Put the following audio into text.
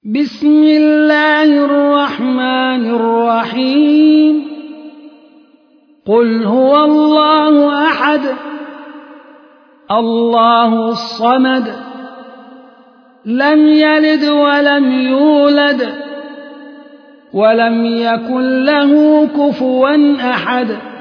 بسم الله الرحمن الرحيم قل هو الله أحد الله الصمد لم يلد ولم يولد ولم يكن له كفوا أحد